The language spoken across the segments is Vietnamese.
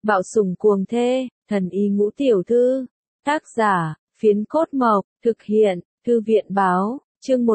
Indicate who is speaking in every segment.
Speaker 1: Bạo sủng cuồng thê, thần y ngũ tiểu thư. Tác giả, Phiến Cốt Mộc, thực hiện, Thư viện báo, chương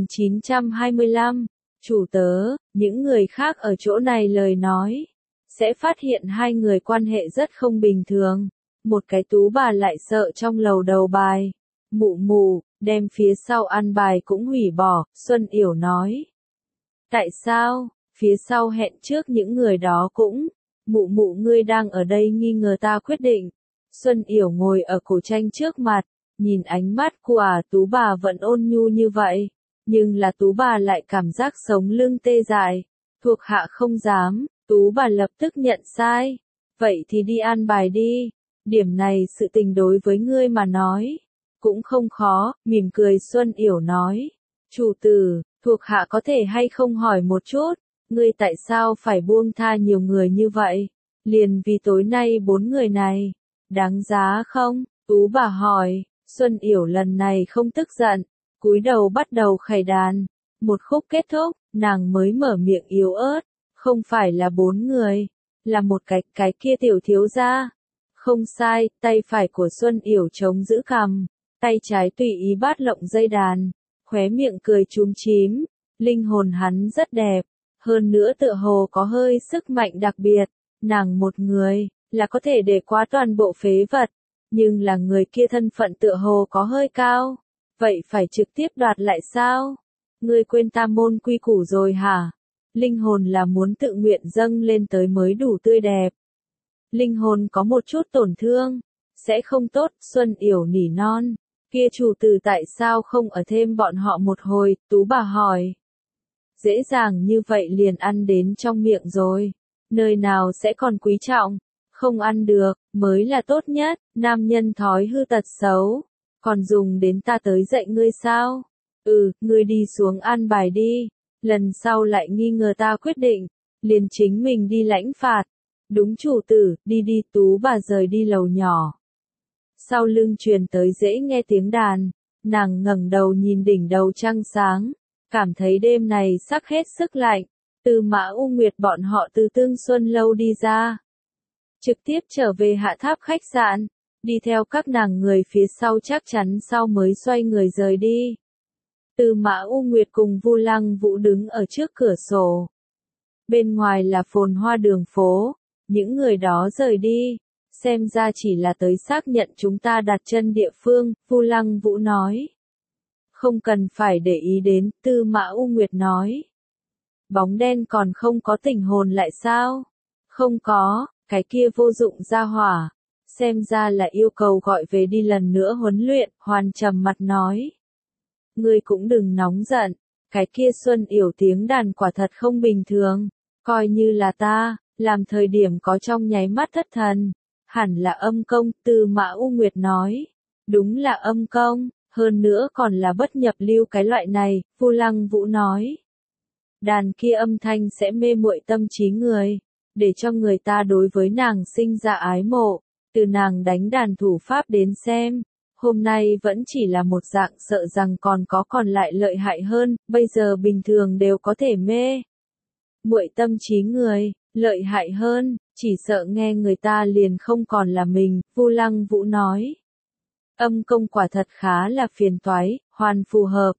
Speaker 1: 1925. Chủ tớ, những người khác ở chỗ này lời nói, sẽ phát hiện hai người quan hệ rất không bình thường. Một cái Tú bà lại sợ trong lầu đầu bài. Mụ mụ, đem phía sau ăn bài cũng hủy bỏ, Xuân Yểu nói. Tại sao, phía sau hẹn trước những người đó cũng, mụ mụ ngươi đang ở đây nghi ngờ ta quyết định. Xuân Yểu ngồi ở cổ tranh trước mặt, nhìn ánh mắt của Tú bà vẫn ôn nhu như vậy, nhưng là Tú bà lại cảm giác sống lưng tê dại. Thuộc hạ không dám, Tú bà lập tức nhận sai. Vậy thì đi an bài đi, điểm này sự tình đối với ngươi mà nói, cũng không khó, mỉm cười Xuân Yểu nói. Chủ tử, thuộc hạ có thể hay không hỏi một chút, ngươi tại sao phải buông tha nhiều người như vậy? Liền vì tối nay 4 người này, đáng giá không? Tú bà hỏi. Xuân Yểu lần này không tức giận, cúi đầu bắt đầu khải đàn. Một khúc kết thúc, nàng mới mở miệng yếu ớt, không phải là 4 người, là một cái kia tiểu thiếu gia. Không sai, tay phải của Xuân Yểu chống giữ cằm, tay trái tùy ý bát lộng dây đàn, khóe miệng cười chúm chím. Linh hồn hắn rất đẹp, hơn nữa tựa hồ có hơi sức mạnh đặc biệt, nàng một người, là có thể để qua toàn bộ phế vật. Nhưng là người kia thân phận tựa hồ có hơi cao, vậy phải trực tiếp đoạt lại sao? Ngươi quên tam môn quy củ rồi hả? Linh hồn là muốn tự nguyện dâng lên tới mới đủ tươi đẹp. Linh hồn có một chút tổn thương, sẽ không tốt, Xuân Yểu nỉ non. Kia chủ tử tại sao không ở thêm bọn họ một hồi, Tú bà hỏi. Dễ dàng như vậy liền ăn đến trong miệng rồi, nơi nào sẽ còn quý trọng? Không ăn được, mới là tốt nhất, nam nhân thói hư tật xấu. Còn dùng đến ta tới dạy ngươi sao? Ngươi đi xuống ăn bài đi. Lần sau lại nghi ngờ ta quyết định, liền chính mình đi lãnh phạt. Đúng chủ tử, đi đi, Tú bà rời đi lầu nhỏ. Sau lưng truyền tới dễ nghe tiếng đàn, nàng ngẩng đầu nhìn đỉnh đầu trăng sáng, cảm thấy đêm này sắc hết sức lạnh. Từ Mã U Nguyệt bọn họ từ Tương Xuân lâu đi ra, trực tiếp trở về hạ tháp khách sạn, đi theo các nàng người phía sau chắc chắn sau mới xoay người rời đi. Từ Mã U Nguyệt cùng Vu Lăng Vũ đứng ở trước cửa sổ. Bên ngoài là phồn hoa đường phố, những người đó rời đi, xem ra chỉ là tới xác nhận chúng ta đặt chân địa phương, Vu Lăng Vũ nói. Không cần phải để ý đến, Tư Mã U Nguyệt nói. Bóng đen còn không có tỉnh hồn lại sao? Không có. Cái kia vô dụng ra hỏa, xem ra là yêu cầu gọi về đi lần nữa huấn luyện, Hoàn trầm mặt nói. Ngươi cũng đừng nóng giận, cái kia Xuân Yểu tiếng đàn quả thật không bình thường, coi như là ta, làm thời điểm có trong nháy mắt thất thần, hẳn là âm công, Từ Mã U Nguyệt nói. Đúng là âm công, hơn nữa còn là bất nhập lưu cái loại này, Vu Lăng Vũ nói. Đàn kia âm thanh sẽ mê muội tâm trí người, để cho người ta đối với nàng sinh ra ái mộ, từ nàng đánh đàn thủ pháp đến xem, hôm nay vẫn chỉ là một dạng, sợ rằng còn lại lợi hại hơn, bây giờ bình thường đều có thể mê muội tâm trí người, lợi hại hơn, chỉ sợ nghe người ta liền không còn là mình, Vu Lăng Vũ nói. Âm công quả thật khá là phiền toái, Hoàn phù hợp.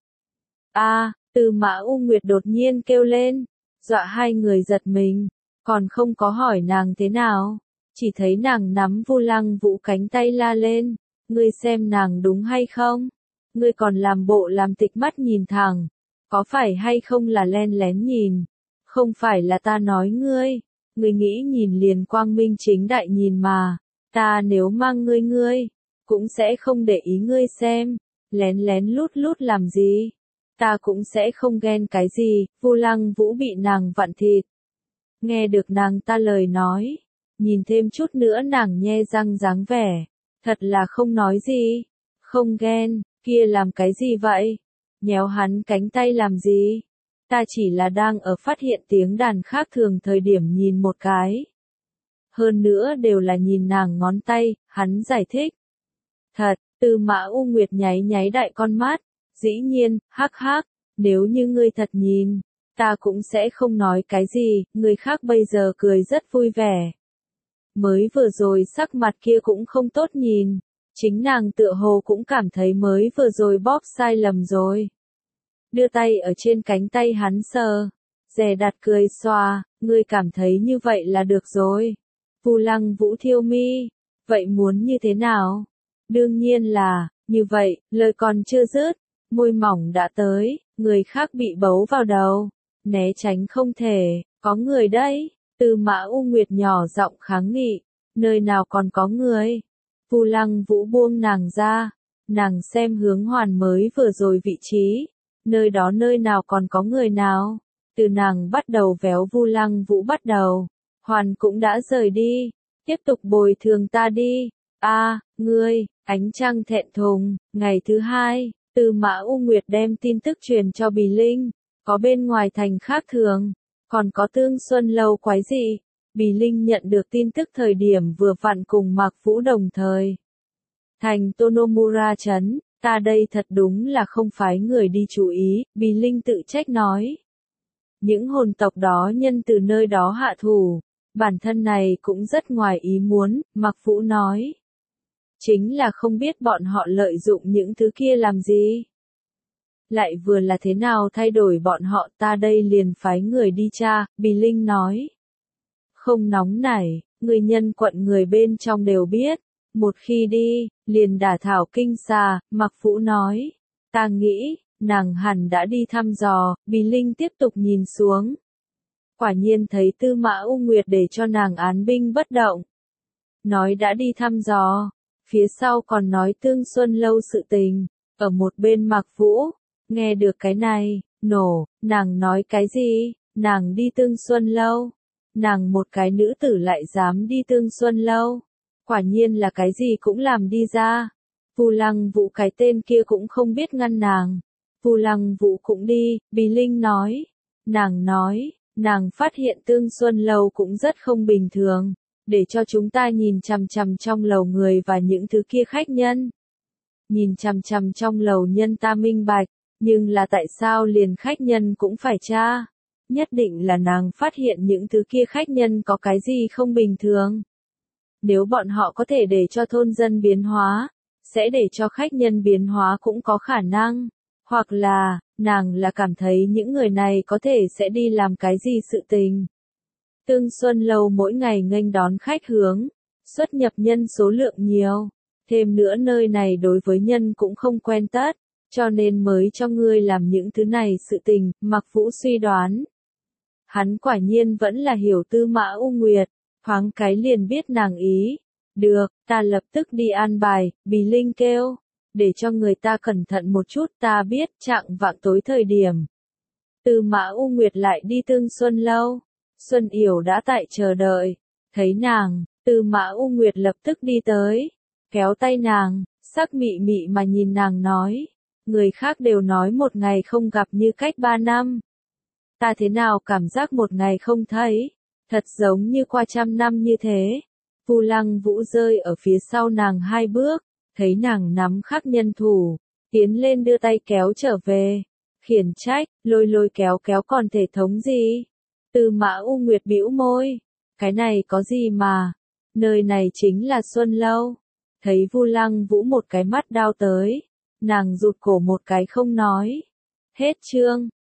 Speaker 1: Từ Mã U Nguyệt đột nhiên kêu lên, dọa hai người giật mình. Còn không có hỏi nàng thế nào, chỉ thấy nàng nắm Vu Lăng Vũ cánh tay la lên, ngươi xem nàng đúng hay không? Ngươi còn làm bộ làm tịch mắt nhìn thẳng, có phải hay không là len lén nhìn? Không phải là ta nói ngươi nghĩ nhìn liền quang minh chính đại nhìn mà, ta nếu mang ngươi, cũng sẽ không để ý ngươi xem, lén lén lút lút làm gì? Ta cũng sẽ không ghen cái gì, Vu Lăng Vũ bị nàng vặn thịt. Nghe được nàng ta lời nói, nhìn thêm chút nữa nàng nhe răng dáng vẻ, thật là không nói gì, không ghen, kia làm cái gì vậy? Nhéo hắn cánh tay làm gì? Ta chỉ là đang ở phát hiện tiếng đàn khác thường thời điểm nhìn một cái. Hơn nữa đều là nhìn nàng ngón tay, hắn giải thích. Thật, Từ Mã U Nguyệt nháy nháy đại con mắt, dĩ nhiên, hắc hắc, nếu như ngươi thật nhìn, ta cũng sẽ không nói cái gì, người khác bây giờ cười rất vui vẻ. Mới vừa rồi sắc mặt kia cũng không tốt nhìn. Chính nàng tựa hồ cũng cảm thấy mới vừa rồi bóp sai lầm rồi. Đưa tay ở trên cánh tay hắn sờ. Dè đặt cười xòa, ngươi cảm thấy như vậy là được rồi. Vu Lăng Vũ thiêu mi. Vậy muốn như thế nào? Đương nhiên là, như vậy, lời còn chưa dứt. Môi mỏng đã tới, người khác bị bấu vào đầu. Né tránh không thể, có người đấy. Tư Mã U Nguyệt nhỏ giọng kháng nghị. Nơi nào còn có người? Vu Lăng Vũ buông nàng ra. Nàng xem hướng Hoàn mới vừa rồi vị trí. Nơi đó nơi nào còn có người nào? Từ nàng bắt đầu véo Vu Lăng Vũ bắt đầu. Hoàn cũng đã rời đi. Tiếp tục bồi thường ta đi. Ngươi, ánh trăng thẹn thùng. Ngày thứ hai, Tư Mã U Nguyệt đem tin tức truyền cho Bì Linh. Có bên ngoài thành khác thường. Còn có Tương Xuân Lâu quái dị. Bì Linh nhận được tin tức thời điểm vừa vặn cùng Mạc Vũ đồng thời. Thành Tonomura trấn, ta đây thật đúng là không phái người đi chú ý, Bì Linh tự trách nói. Những hồn tộc đó nhân từ nơi đó hạ thủ, bản thân này cũng rất ngoài ý muốn, Mạc Vũ nói. Chính là không biết bọn họ lợi dụng những thứ kia làm gì. Lại vừa là thế nào thay đổi bọn họ, ta đây liền phái người đi tra, Bì Linh nói. Không nóng nảy, người nhân quận người bên trong đều biết. Một khi đi, liền đả thảo kinh xà, Mạc Vũ nói. Ta nghĩ, nàng hẳn đã đi thăm dò, Bì Linh tiếp tục nhìn xuống. Quả nhiên thấy Tư Mã U Nguyệt để cho nàng án binh bất động. Nói đã đi thăm dò, phía sau còn nói Tương Xuân Lâu sự tình, ở một bên Mạc Vũ, nghe được cái này, nổ, nàng nói cái gì, nàng đi Tương Xuân Lâu. Nàng một cái nữ tử lại dám đi Tương Xuân Lâu. Quả nhiên là cái gì cũng làm đi ra. Vu Lăng Vũ cái tên kia cũng không biết ngăn nàng. Vu Lăng Vũ cũng đi, Bì Linh nói. Nàng phát hiện Tương Xuân Lâu cũng rất không bình thường. Để cho chúng ta nhìn chằm chằm trong lầu người và những thứ kia khách nhân. Nhìn chằm chằm trong lầu nhân ta minh bạch, nhưng là tại sao liền khách nhân cũng phải tra? Nhất định là nàng phát hiện những thứ kia khách nhân có cái gì không bình thường. Nếu bọn họ có thể để cho thôn dân biến hóa, sẽ để cho khách nhân biến hóa cũng có khả năng. Hoặc là, nàng là cảm thấy những người này có thể sẽ đi làm cái gì sự tình. Tương Xuân Lâu mỗi ngày nghênh đón khách hướng, xuất nhập nhân số lượng nhiều. Thêm nữa nơi này đối với nhân cũng không quen tất, cho nên mới cho ngươi làm những thứ này sự tình, Mạc Vũ suy đoán. Hắn quả nhiên vẫn là hiểu Tư Mã U Nguyệt, thoáng cái liền biết nàng ý. Được, ta lập tức đi an bài, Bì Linh kêu. Để cho người ta cẩn thận một chút, ta biết, trạng vạng tối thời điểm. Tư Mã U Nguyệt lại đi Tương Xuân Lâu. Xuân Yểu đã tại chờ đợi. Thấy nàng, Tư Mã U Nguyệt lập tức đi tới. Kéo tay nàng, sắc mị mị mà nhìn nàng nói. Người khác đều nói một ngày không gặp như cách 3 năm. Ta thế nào cảm giác một ngày không thấy, thật giống như qua 100 năm như thế. Vu Lăng Vũ rơi ở phía sau nàng 2 bước, thấy nàng nắm khắc nhân thủ, tiến lên đưa tay kéo trở về. Khiển trách, lôi kéo còn thể thống gì? Tư Mã U Nguyệt bĩu môi, cái này có gì mà, nơi này chính là Xuân Lâu. Thấy Vu Lăng Vũ một cái mắt đao tới, nàng rụt cổ một cái không nói. Hết chương.